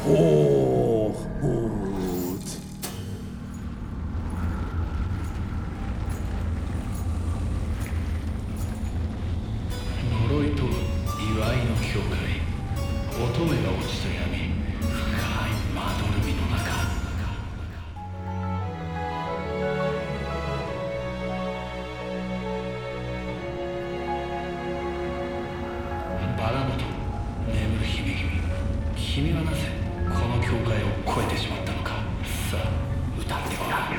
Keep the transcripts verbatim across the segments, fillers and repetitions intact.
ホーホーツ呪いと祝いの境界、乙女が落ちた闇、深いまどろみの中。バラモト、眠る姫君、君はなぜこの境界を越えてしまったのか。さあ歌ってごらん。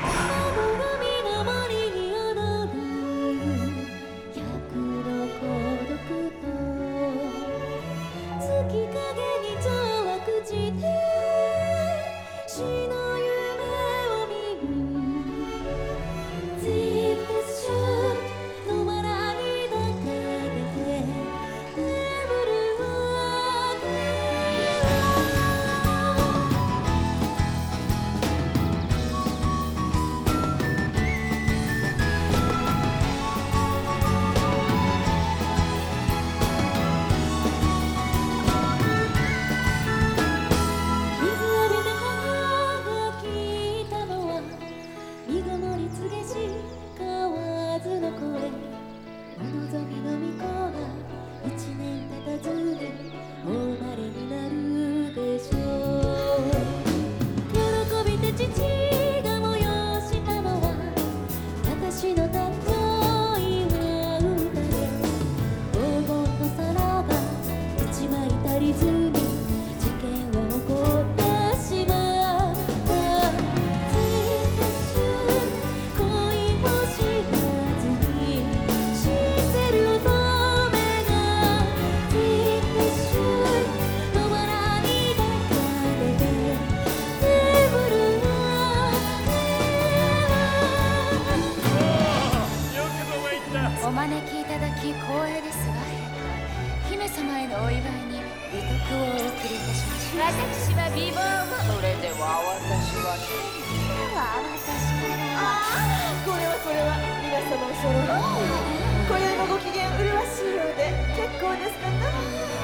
お招きいただき光栄ですわ。姫様へのお祝いに美徳をお送りいたしましょう。私は美貌を。それでは私はでは私からああこれはこれは皆様お揃い。今宵もご機嫌麗しいようで結構ですかな。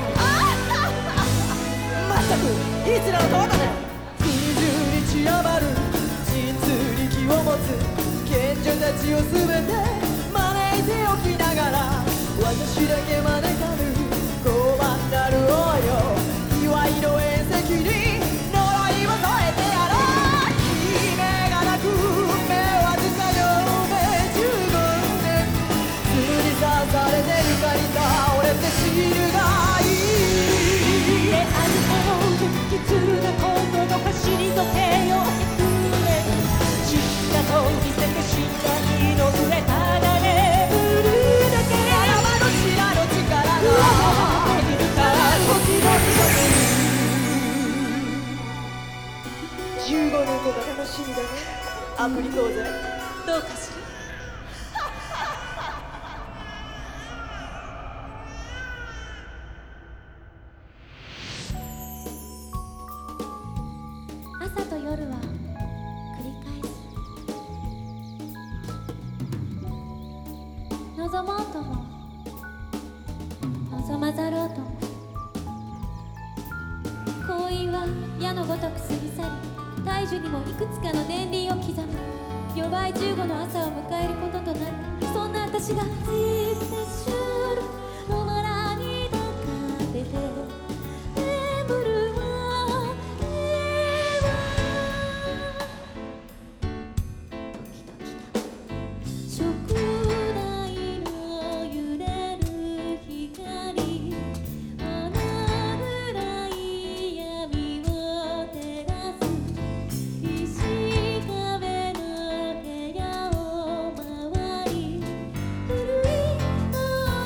まったくいつらのことだ。国中に散らばる神通力を持つ賢者たちをすべて招いておきながら私だけ招かぬ傲慢なる王よ。祝いの宴席に呪いを添えてやろう。姫が泣く目はずさよめじゅうごねん鶴に刺されて床に倒れて死ぬがいい。であると不吉なことの走りと手をくれ死んだと見せて死んだ日の上ただねじゅうごねんごが楽しみだね。アプリ講座どうかしら。 朝と夜は繰り返す。望もうとも望まざろうとも行為は矢のごとく過ぎ去り大樹にもいくつかの年輪を刻む。夜ばじゅうごの朝を迎えることとなる。そんな私が野原に抱かれて眠るわけは食台の揺れる光穴暗い闇を照らす石壁の部屋を回り古い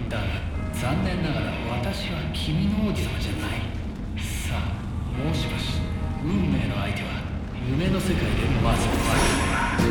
だが残念ながら私は君の王子様じゃない。さあもうしばし運命の相手は夢の世界でまず会う。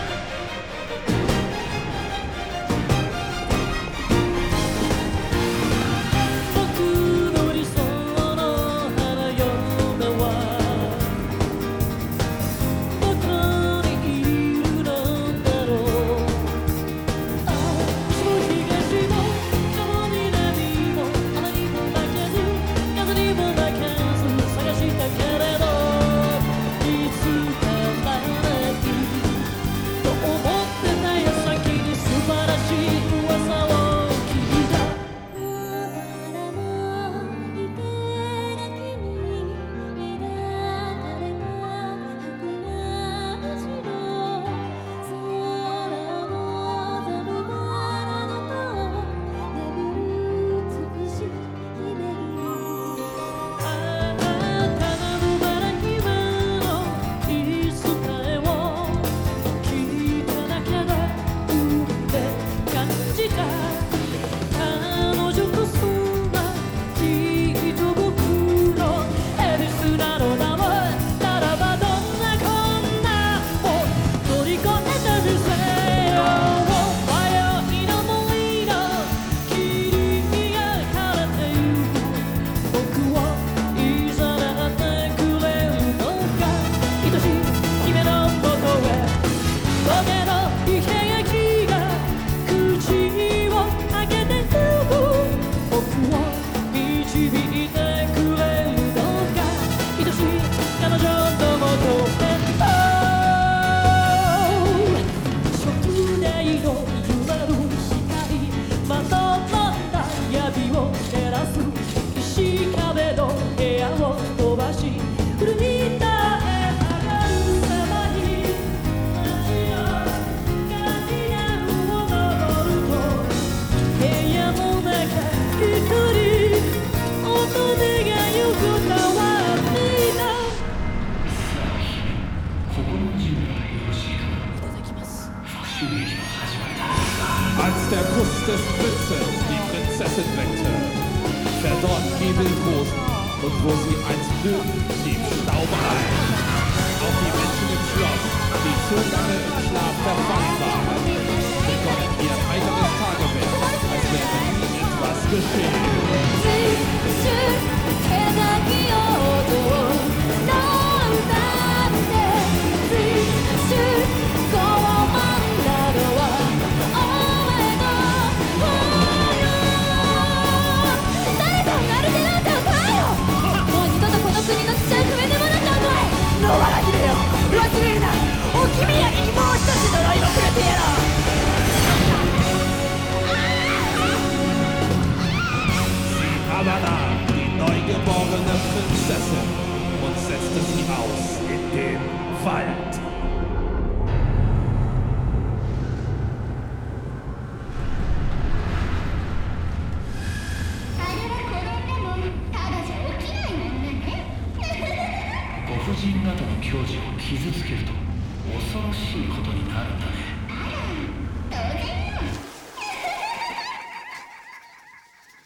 Als der Kuss des Prinzen die Prinzessin weckte, verdorrt Hebelrosen und wo sie einst blühten, lief Staube ein. Auch die Menschen im Schloss, die zu lange im Schlaf verfangen waren, begonnen ihr heiteres Tagewerk, als wäre nie etwas geschehen. Aber da, die neugeborene Prinzessin, und setzte sie aus in den Wald. Gofujin方の矜持を傷つけると恐ろしいことになるんだね。